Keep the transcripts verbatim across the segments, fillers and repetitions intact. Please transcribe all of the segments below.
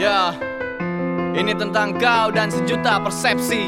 Ya, ini tentang kau dan sejuta persepsi.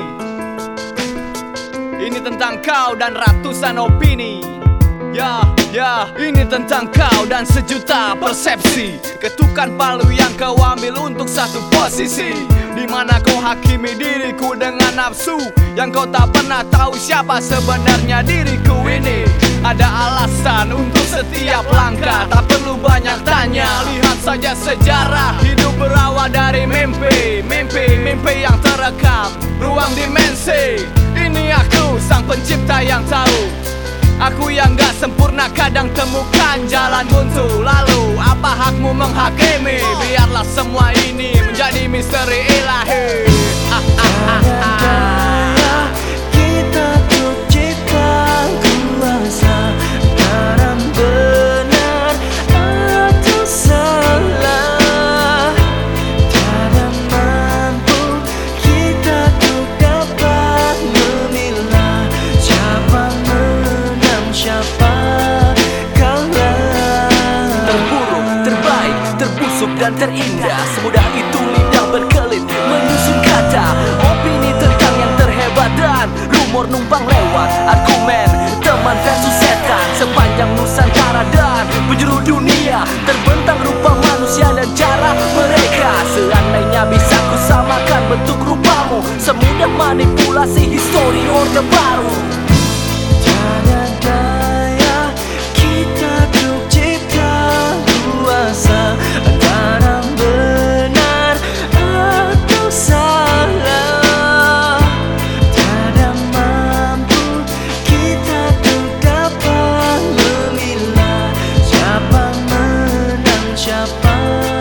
Ini tentang kau dan ratusan opini. Ya, ya, ini tentang kau dan sejuta persepsi. Ketukan palu yang kau ambil untuk satu posisi, dimana kau hakimi diriku dengan nafsu, yang kau tak pernah tahu siapa sebenarnya diriku ini. Ada alasan untuk setiap langkah, tak perlu banyak tanya. Lihat saja sejarah, hidup berawal dari mimpi. Mimpi, mimpi yang terekam, ruang dimensi. Ini aku, sang pencipta yang tahu. Aku yang gak sempurna kadang temukan jalan buntu. Lalu apa hakmu menghakimi? Biarlah semua ini menjadi misteri ilahi. ah, ah, ah, ah. Kita tuh cipta kuasa dalam benar atau salah. Tiada mampu kita tuh dapat memilah siapa menang, siapa kalah. Terburuk, terbaik, terbusuk dan terindah, semudah itu lidah berkelit menyusun kata. Opini tentang yang terhebat dan rumor numpang lewat. Argumen teman versus setan sepanjang Nusantara dan penjuru dunia. Terbentang rupa manusia dan cara mereka. Seandainya bisa kusamakan bentuk rupamu, semudah manipulasi histori orde baru. Tiada daya kita tuh cipta kuasa antara benar atau salah. Tiada mampu kita tuh dapat memilah siapa menang, siapa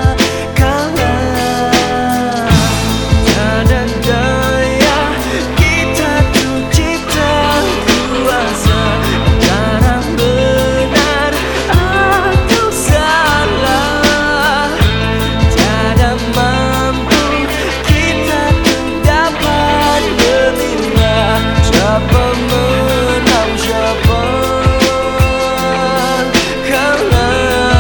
kalah. Tiada daya kita tuh cipta kuasa antara benar atau salah. Tiada mampu kita tuh dapat memilah siapa menang, siapa kalah.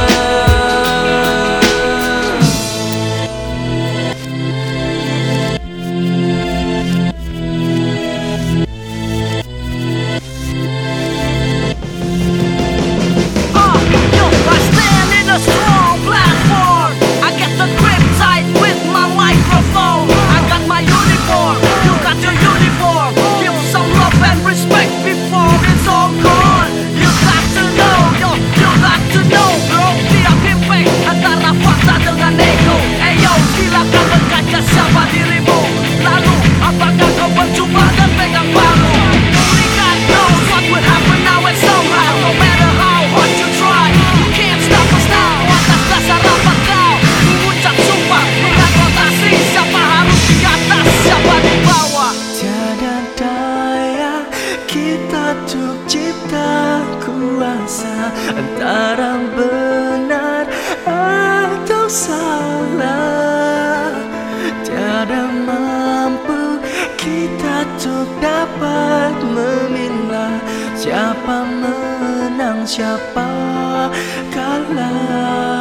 Uh, yo, I stand in a strong platform. I get the grip tight with my microphone. I got my uniform, you got your uniform. Give some love and respect before it's all gone. You got to know, yo, you got to know, bro. Tiap impact antara fakta dengan ego. Eh yo, silakan berkaca siapa dirimu. Lalu, apakah kau berjumpa dan pegang palu? Only God knows what would happen now and somehow. No matter how hard you try, you can't stop us now. Atas dasar apa kau mengucap sumpah dengan rotasi, siapa harus di atas, siapa di bawah. Tiada daya kita tuh cipta kuasa antara benar atau salah. Tiada mampu kita tuh dapat memilah siapa menang, siapa kalah.